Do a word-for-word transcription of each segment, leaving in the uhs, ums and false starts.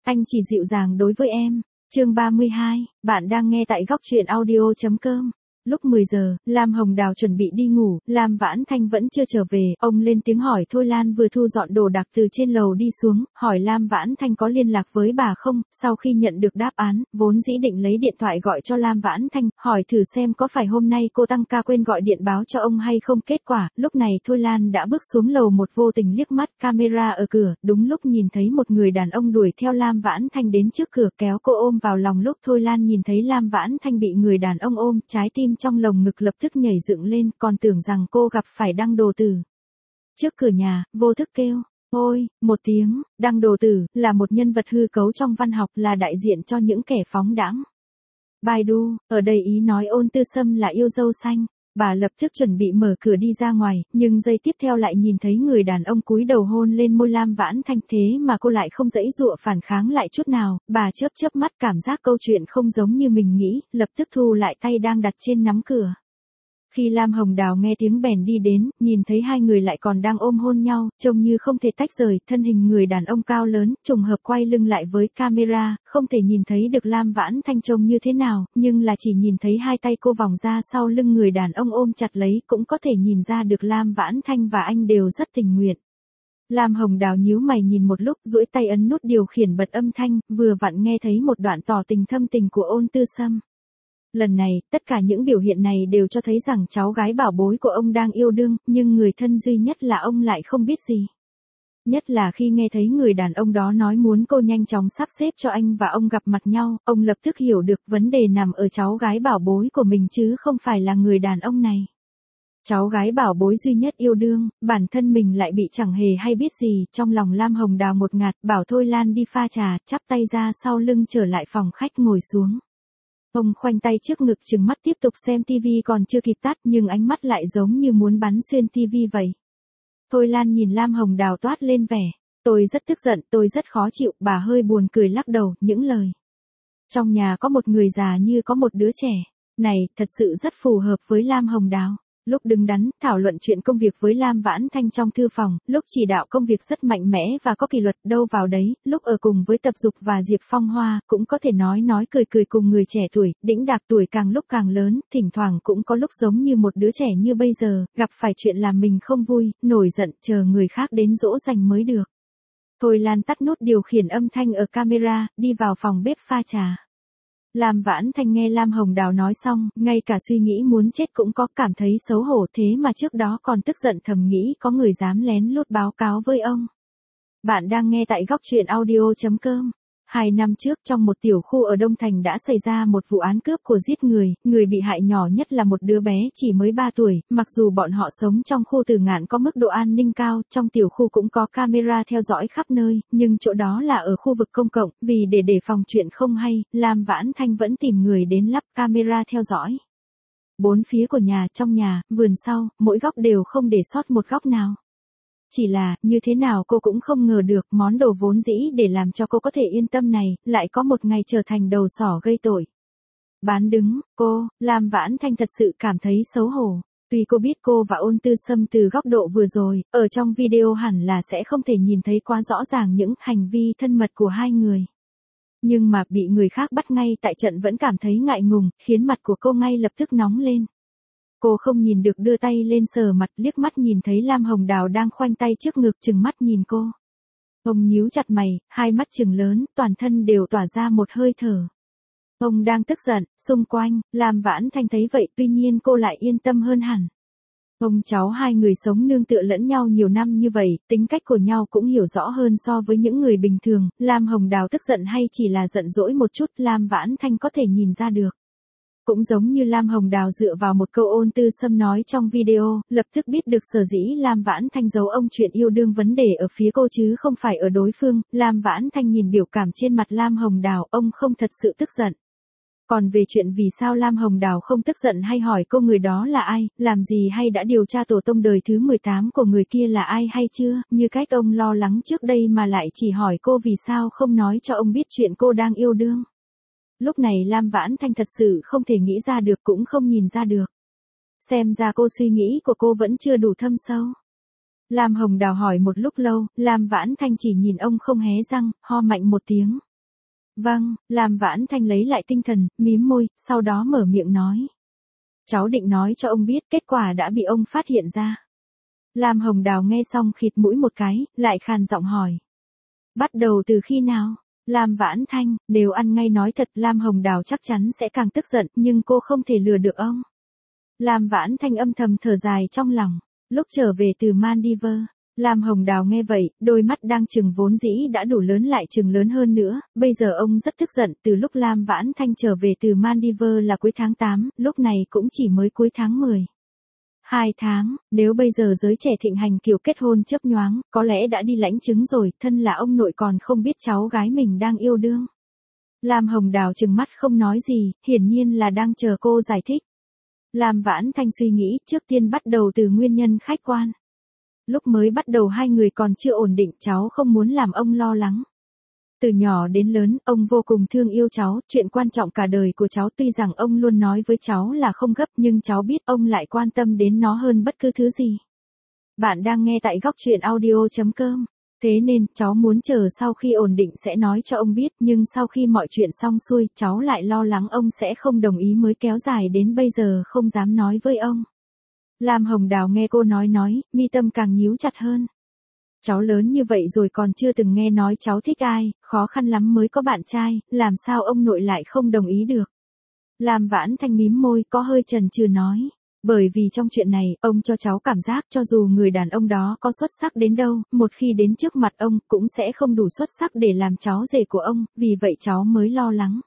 anh chỉ dịu dàng đối với em. Chương ba mươi hai, bạn đang nghe tại góc truyện audio chấm com. Lúc mười giờ, Lam Hồng Đào chuẩn bị đi ngủ, Lam Vãn Thanh vẫn chưa trở về, ông lên tiếng hỏi Thôi Lan vừa thu dọn đồ đạc từ trên lầu đi xuống, hỏi Lam Vãn Thanh có liên lạc với bà không, sau khi nhận được đáp án, vốn dĩ định lấy điện thoại gọi cho Lam Vãn Thanh, hỏi thử xem có phải hôm nay cô tăng ca quên gọi điện báo cho ông hay không, kết quả, lúc này Thôi Lan đã bước xuống lầu một vô tình liếc mắt camera ở cửa, đúng lúc nhìn thấy một người đàn ông đuổi theo Lam Vãn Thanh đến trước cửa kéo cô ôm vào lòng, lúc Thôi Lan nhìn thấy Lam Vãn Thanh bị người đàn ông ôm, trái tim trong lồng ngực lập tức nhảy dựng lên, còn tưởng rằng cô gặp phải Đăng Đồ Tử. Trước cửa nhà, vô thức kêu, ôi, một tiếng. Đăng Đồ Tử là một nhân vật hư cấu trong văn học, là đại diện cho những kẻ phóng đãng. Baidu, ở đây ý nói Ôn Tư Sâm là yêu dâu xanh. Bà lập tức chuẩn bị mở cửa đi ra ngoài, nhưng giây tiếp theo lại nhìn thấy người đàn ông cúi đầu hôn lên môi Lam Vãn Thanh, thế mà cô lại không dãy dụa phản kháng lại chút nào, bà chớp chớp mắt cảm giác câu chuyện không giống như mình nghĩ, lập tức thu lại tay đang đặt trên nắm cửa. Khi Lam Hồng Đào nghe tiếng bèn đi đến, nhìn thấy hai người lại còn đang ôm hôn nhau, trông như không thể tách rời, thân hình người đàn ông cao lớn, trùng hợp quay lưng lại với camera, không thể nhìn thấy được Lam Vãn Thanh trông như thế nào, nhưng là chỉ nhìn thấy hai tay cô vòng ra sau lưng người đàn ông ôm chặt lấy, cũng có thể nhìn ra được Lam Vãn Thanh và anh đều rất tình nguyện. Lam Hồng Đào nhíu mày nhìn một lúc, duỗi tay ấn nút điều khiển bật âm thanh, vừa vặn nghe thấy một đoạn tỏ tình thâm tình của Ôn Tư Sâm. Lần này, tất cả những biểu hiện này đều cho thấy rằng cháu gái bảo bối của ông đang yêu đương, nhưng người thân duy nhất là ông lại không biết gì. Nhất là khi nghe thấy người đàn ông đó nói muốn cô nhanh chóng sắp xếp cho anh và ông gặp mặt nhau, ông lập tức hiểu được vấn đề nằm ở cháu gái bảo bối của mình chứ không phải là người đàn ông này. Cháu gái bảo bối duy nhất yêu đương, bản thân mình lại bị chẳng hề hay biết gì, trong lòng Lam Hồng Đào một ngạt, bảo Thôi Lan đi pha trà, chắp tay ra sau lưng trở lại phòng khách ngồi xuống. Ông khoanh tay trước ngực trừng mắt tiếp tục xem tivi, còn chưa kịp tắt nhưng ánh mắt lại giống như muốn bắn xuyên tivi vậy. Thôi Lan nhìn Lam Hồng Đào toát lên vẻ, tôi rất tức giận, tôi rất khó chịu, bà hơi buồn cười lắc đầu, những lời. Trong nhà có một người già như có một đứa trẻ, này, thật sự rất phù hợp với Lam Hồng Đào. Lúc đứng đắn, thảo luận chuyện công việc với Lam Vãn Thanh trong thư phòng, lúc chỉ đạo công việc rất mạnh mẽ và có kỷ luật, đâu vào đấy, lúc ở cùng với Tập Dục và Diệp Phong Hoa, cũng có thể nói nói cười cười cùng người trẻ tuổi, đĩnh đạc tuổi càng lúc càng lớn, thỉnh thoảng cũng có lúc giống như một đứa trẻ như bây giờ, gặp phải chuyện làm mình không vui, nổi giận, chờ người khác đến dỗ dành mới được. Thôi Lan tắt nút điều khiển âm thanh ở camera, đi vào phòng bếp pha trà. Lam Vãn Thanh nghe Lam Hồng Đào nói xong, ngay cả suy nghĩ muốn chết cũng có, cảm thấy xấu hổ, thế mà trước đó còn tức giận thầm nghĩ có người dám lén lút báo cáo với ông. Bạn đang nghe tại góc truyện audio chấm com. Hai năm trước trong một tiểu khu ở Đông Thành đã xảy ra một vụ án cướp của giết người, người bị hại nhỏ nhất là một đứa bé chỉ mới ba tuổi, mặc dù bọn họ sống trong khu Tử Ngạn có mức độ an ninh cao, trong tiểu khu cũng có camera theo dõi khắp nơi, nhưng chỗ đó là ở khu vực công cộng, vì để đề phòng chuyện không hay, Lam Vãn Thanh vẫn tìm người đến lắp camera theo dõi. Bốn phía của nhà, trong nhà, vườn sau, mỗi góc đều không để sót một góc nào. Chỉ là, như thế nào cô cũng không ngờ được, món đồ vốn dĩ để làm cho cô có thể yên tâm này, lại có một ngày trở thành đầu sỏ gây tội. Bán đứng, cô, Lam Vãn Thanh thật sự cảm thấy xấu hổ. Tuy cô biết cô và Ôn Tư Sâm từ góc độ vừa rồi, ở trong video hẳn là sẽ không thể nhìn thấy quá rõ ràng những hành vi thân mật của hai người. Nhưng mà bị người khác bắt ngay tại trận vẫn cảm thấy ngại ngùng, khiến mặt của cô ngay lập tức nóng lên. Cô không nhìn được đưa tay lên sờ mặt, liếc mắt nhìn thấy Lam Hồng Đào đang khoanh tay trước ngực trừng mắt nhìn cô. Ông nhíu chặt mày, hai mắt trừng lớn, toàn thân đều tỏa ra một hơi thở. Ông đang tức giận, xung quanh, Lam Vãn Thanh thấy vậy tuy nhiên cô lại yên tâm hơn hẳn. Ông cháu hai người sống nương tựa lẫn nhau nhiều năm như vậy, tính cách của nhau cũng hiểu rõ hơn so với những người bình thường, Lam Hồng Đào tức giận hay chỉ là giận dỗi một chút, Lam Vãn Thanh có thể nhìn ra được. Cũng giống như Lam Hồng Đào dựa vào một câu Ôn Tư Sâm nói trong video, lập tức biết được sở dĩ Lam Vãn Thanh giấu ông chuyện yêu đương vấn đề ở phía cô chứ không phải ở đối phương. Lam Vãn Thanh nhìn biểu cảm trên mặt Lam Hồng Đào, ông không thật sự tức giận. Còn về chuyện vì sao Lam Hồng Đào không tức giận hay hỏi cô người đó là ai, làm gì hay đã điều tra tổ tông đời thứ mười tám của người kia là ai hay chưa, như cách ông lo lắng trước đây mà lại chỉ hỏi cô vì sao không nói cho ông biết chuyện cô đang yêu đương. Lúc này Lam Vãn Thanh thật sự không thể nghĩ ra được cũng không nhìn ra được. Xem ra cô suy nghĩ của cô vẫn chưa đủ thâm sâu. Lam Hồng Đào hỏi một lúc lâu, Lam Vãn Thanh chỉ nhìn ông không hé răng, ho mạnh một tiếng. Vâng, Lam Vãn Thanh lấy lại tinh thần, mím môi, sau đó mở miệng nói. Cháu định nói cho ông biết, kết quả đã bị ông phát hiện ra. Lam Hồng Đào nghe xong khịt mũi một cái, lại khàn giọng hỏi. Bắt đầu từ khi nào? Lam Vãn Thanh, đều ăn ngay nói thật, Lam Hồng Đào chắc chắn sẽ càng tức giận, nhưng cô không thể lừa được ông. Lam Vãn Thanh âm thầm thở dài trong lòng. Lúc trở về từ Maldives, Lam Hồng Đào nghe vậy, đôi mắt đang trừng vốn dĩ đã đủ lớn lại trừng lớn hơn nữa, bây giờ ông rất tức giận, từ lúc Lam Vãn Thanh trở về từ Maldives là cuối tháng tám, lúc này cũng chỉ mới cuối tháng mười. Hai tháng, nếu bây giờ giới trẻ thịnh hành kiểu kết hôn chớp nhoáng, có lẽ đã đi lãnh chứng rồi, thân là ông nội còn không biết cháu gái mình đang yêu đương. Lam Hồng Đào trừng mắt không nói gì, hiển nhiên là đang chờ cô giải thích. Lam Vãn Thanh suy nghĩ, trước tiên bắt đầu từ nguyên nhân khách quan. Lúc mới bắt đầu hai người còn chưa ổn định, cháu không muốn làm ông lo lắng. Từ nhỏ đến lớn, ông vô cùng thương yêu cháu, chuyện quan trọng cả đời của cháu, tuy rằng ông luôn nói với cháu là không gấp, nhưng cháu biết ông lại quan tâm đến nó hơn bất cứ thứ gì. Bạn đang nghe tại góc truyện audio chấm com. Thế nên, cháu muốn chờ sau khi ổn định sẽ nói cho ông biết, nhưng sau khi mọi chuyện xong xuôi, cháu lại lo lắng ông sẽ không đồng ý mới kéo dài đến bây giờ không dám nói với ông. Lam Hồng Đào nghe cô nói nói, mi tâm càng nhíu chặt hơn. Cháu lớn như vậy rồi còn chưa từng nghe nói cháu thích ai, khó khăn lắm mới có bạn trai, làm sao ông nội lại không đồng ý được. Lam Vãn Thanh mím môi, có hơi chần chừ nói. Bởi vì trong chuyện này, ông cho cháu cảm giác cho dù người đàn ông đó có xuất sắc đến đâu, một khi đến trước mặt ông, cũng sẽ không đủ xuất sắc để làm cháu rể của ông, vì vậy cháu mới lo lắng.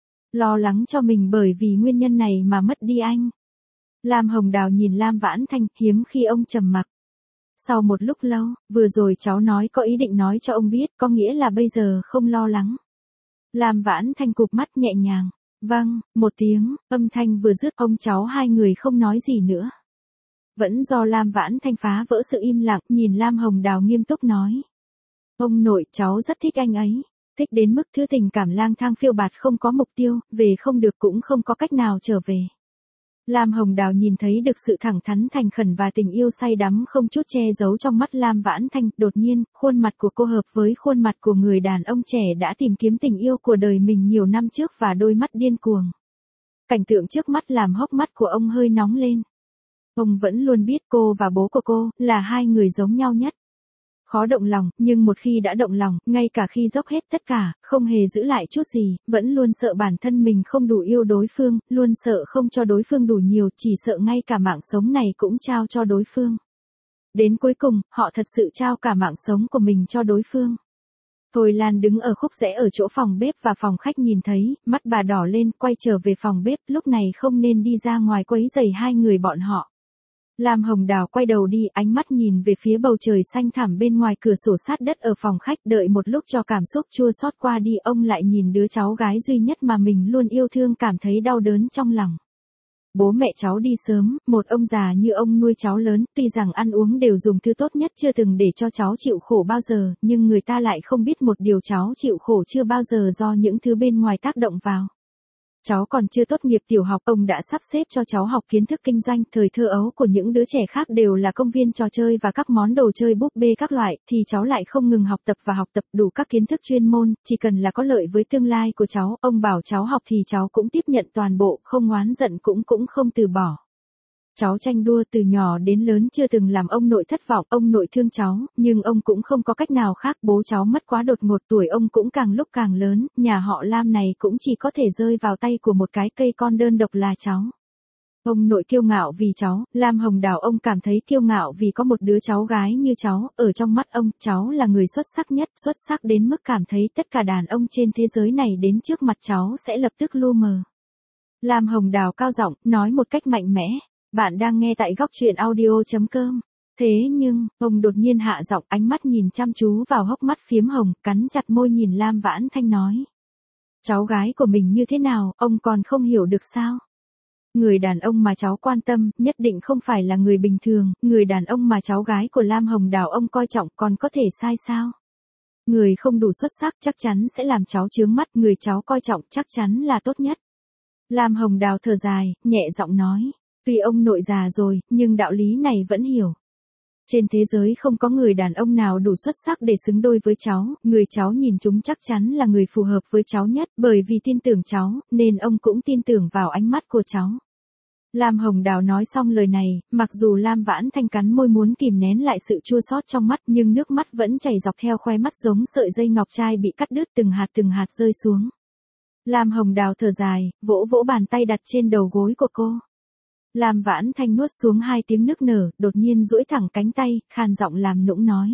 Lo lắng cho mình bởi vì nguyên nhân này mà mất đi anh. Lam Hồng Đào nhìn Lam Vãn Thanh, hiếm khi ông trầm mặc. Sau một lúc lâu, vừa rồi cháu nói có ý định nói cho ông biết, có nghĩa là bây giờ không lo lắng. Lam Vãn Thanh cụp mắt nhẹ nhàng. Vâng, một tiếng, âm thanh vừa dứt, ông cháu hai người không nói gì nữa. Vẫn do Lam Vãn Thanh phá vỡ sự im lặng, nhìn Lam Hồng Đào nghiêm túc nói. Ông nội, cháu rất thích anh ấy. Thích đến mức thứ tình cảm lang thang phiêu bạt không có mục tiêu, về không được cũng không có cách nào trở về. Lam Hồng Đào nhìn thấy được sự thẳng thắn thành khẩn và tình yêu say đắm không chút che giấu trong mắt Lam Vãn Thanh, đột nhiên, khuôn mặt của cô hợp với khuôn mặt của người đàn ông trẻ đã tìm kiếm tình yêu của đời mình nhiều năm trước và đôi mắt điên cuồng. Cảnh tượng trước mắt làm hốc mắt của ông hơi nóng lên. Ông vẫn luôn biết cô và bố của cô là hai người giống nhau nhất. Khó động lòng, nhưng một khi đã động lòng, ngay cả khi dốc hết tất cả, không hề giữ lại chút gì, vẫn luôn sợ bản thân mình không đủ yêu đối phương, luôn sợ không cho đối phương đủ nhiều, chỉ sợ ngay cả mạng sống này cũng trao cho đối phương. Đến cuối cùng, họ thật sự trao cả mạng sống của mình cho đối phương. Thôi Lan đứng ở khúc rẽ ở chỗ phòng bếp và phòng khách nhìn thấy, mắt bà đỏ lên, quay trở về phòng bếp, lúc này không nên đi ra ngoài quấy rầy hai người bọn họ. Lam Hồng Đào quay đầu đi, ánh mắt nhìn về phía bầu trời xanh thẳm bên ngoài cửa sổ sát đất ở phòng khách, đợi một lúc cho cảm xúc chua xót qua đi, ông lại nhìn đứa cháu gái duy nhất mà mình luôn yêu thương, cảm thấy đau đớn trong lòng. Bố mẹ cháu đi sớm, một ông già như ông nuôi cháu lớn, tuy rằng ăn uống đều dùng thứ tốt nhất chưa từng để cho cháu chịu khổ bao giờ, nhưng người ta lại không biết một điều, cháu chịu khổ chưa bao giờ do những thứ bên ngoài tác động vào. Cháu còn chưa tốt nghiệp tiểu học, ông đã sắp xếp cho cháu học kiến thức kinh doanh, thời thơ ấu của những đứa trẻ khác đều là công viên trò chơi và các món đồ chơi búp bê các loại, thì cháu lại không ngừng học tập và học tập đủ các kiến thức chuyên môn, chỉ cần là có lợi với tương lai của cháu, ông bảo cháu học thì cháu cũng tiếp nhận toàn bộ, không oán giận cũng cũng không từ bỏ. Cháu tranh đua từ nhỏ đến lớn chưa từng làm ông nội thất vọng, ông nội thương cháu, nhưng ông cũng không có cách nào khác, bố cháu mất quá đột ngột, tuổi ông cũng càng lúc càng lớn, nhà họ Lam này cũng chỉ có thể rơi vào tay của một cái cây con đơn độc là cháu. Ông nội kiêu ngạo vì cháu, Lam Hồng Đào ông cảm thấy kiêu ngạo vì có một đứa cháu gái như cháu, ở trong mắt ông, cháu là người xuất sắc nhất, xuất sắc đến mức cảm thấy tất cả đàn ông trên thế giới này đến trước mặt cháu sẽ lập tức lu mờ. Lam Hồng Đào cao giọng, nói một cách mạnh mẽ. Bạn đang nghe tại góc truyện audio chấm com. Thế nhưng, ông đột nhiên hạ giọng, ánh mắt nhìn chăm chú vào hốc mắt phiếm hồng, cắn chặt môi nhìn Lam Vãn Thanh nói. Cháu gái của mình như thế nào, ông còn không hiểu được sao? Người đàn ông mà cháu quan tâm, nhất định không phải là người bình thường, người đàn ông mà cháu gái của Lam Hồng Đào ông coi trọng còn có thể sai sao? Người không đủ xuất sắc chắc chắn sẽ làm cháu chướng mắt, người cháu coi trọng chắc chắn là tốt nhất. Lam Hồng Đào thở dài, nhẹ giọng nói. Tuy ông nội già rồi, nhưng đạo lý này vẫn hiểu. Trên thế giới không có người đàn ông nào đủ xuất sắc để xứng đôi với cháu, người cháu nhìn chúng chắc chắn là người phù hợp với cháu nhất, bởi vì tin tưởng cháu, nên ông cũng tin tưởng vào ánh mắt của cháu. Lam Hồng Đào nói xong lời này, mặc dù Lam Vãn Thanh cắn môi muốn kìm nén lại sự chua xót trong mắt, nhưng nước mắt vẫn chảy dọc theo khóe mắt giống sợi dây ngọc trai bị cắt đứt từng hạt từng hạt rơi xuống. Lam Hồng Đào thở dài, vỗ vỗ bàn tay đặt trên đầu gối của cô. Lam Vãn Thanh nuốt xuống hai tiếng nức nở, đột nhiên duỗi thẳng cánh tay, khan giọng làm nũng nói.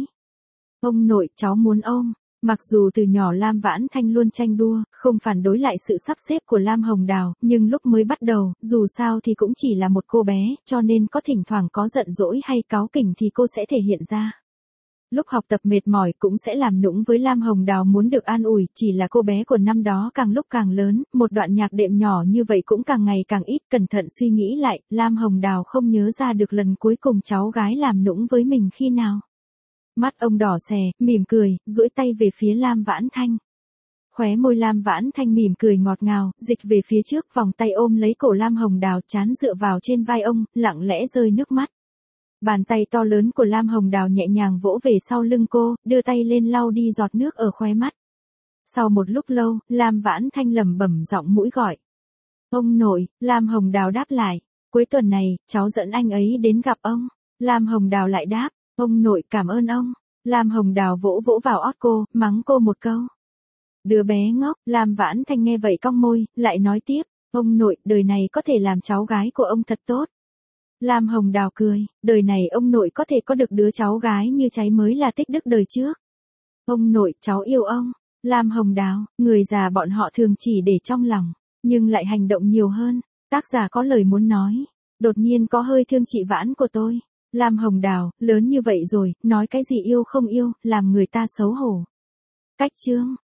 Ông nội, cháu muốn ôm. Mặc dù từ nhỏ Lam Vãn Thanh luôn tranh đua, không phản đối lại sự sắp xếp của Lam Hồng Đào, nhưng lúc mới bắt đầu, dù sao thì cũng chỉ là một cô bé, cho nên có thỉnh thoảng có giận dỗi hay cáu kỉnh thì cô sẽ thể hiện ra. Lúc học tập mệt mỏi cũng sẽ làm nũng với Lam Hồng Đào muốn được an ủi, chỉ là cô bé của năm đó càng lúc càng lớn, một đoạn nhạc đệm nhỏ như vậy cũng càng ngày càng ít. Cẩn thận suy nghĩ lại, Lam Hồng Đào không nhớ ra được lần cuối cùng cháu gái làm nũng với mình khi nào. Mắt ông đỏ xè, mỉm cười, duỗi tay về phía Lam Vãn Thanh. Khóe môi Lam Vãn Thanh mỉm cười ngọt ngào, dịch về phía trước, vòng tay ôm lấy cổ Lam Hồng Đào, trán dựa vào trên vai ông, lặng lẽ rơi nước mắt. Bàn tay to lớn của Lam Hồng Đào nhẹ nhàng vỗ về sau lưng cô, đưa tay lên lau đi giọt nước ở khóe mắt. Sau một lúc lâu, Lam Vãn Thanh lẩm bẩm giọng mũi gọi. Ông nội, Lam Hồng Đào đáp lại. Cuối tuần này, cháu dẫn anh ấy đến gặp ông. Lam Hồng Đào lại đáp. Ông nội cảm ơn ông. Lam Hồng Đào vỗ vỗ vào ót cô, mắng cô một câu. Đứa bé ngốc. Lam Vãn Thanh nghe vậy cong môi, lại nói tiếp. Ông nội, đời này có thể làm cháu gái của ông thật tốt. Lam Hồng Đào cười, đời này ông nội có thể có được đứa cháu gái như cháy mới là tích đức đời trước. Ông nội, cháu yêu ông. Lam Hồng Đào, người già bọn họ thường chỉ để trong lòng, nhưng lại hành động nhiều hơn. Tác giả có lời muốn nói. Đột nhiên có hơi thương chị Vãn của tôi. Lam Hồng Đào, lớn như vậy rồi, nói cái gì yêu không yêu, làm người ta xấu hổ. Cách chương.